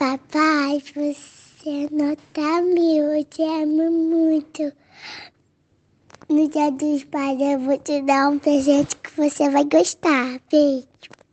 Papai, você é nota mil, eu te amo muito. No Dia dos Pais eu vou te dar um presente que você vai gostar. Beijo.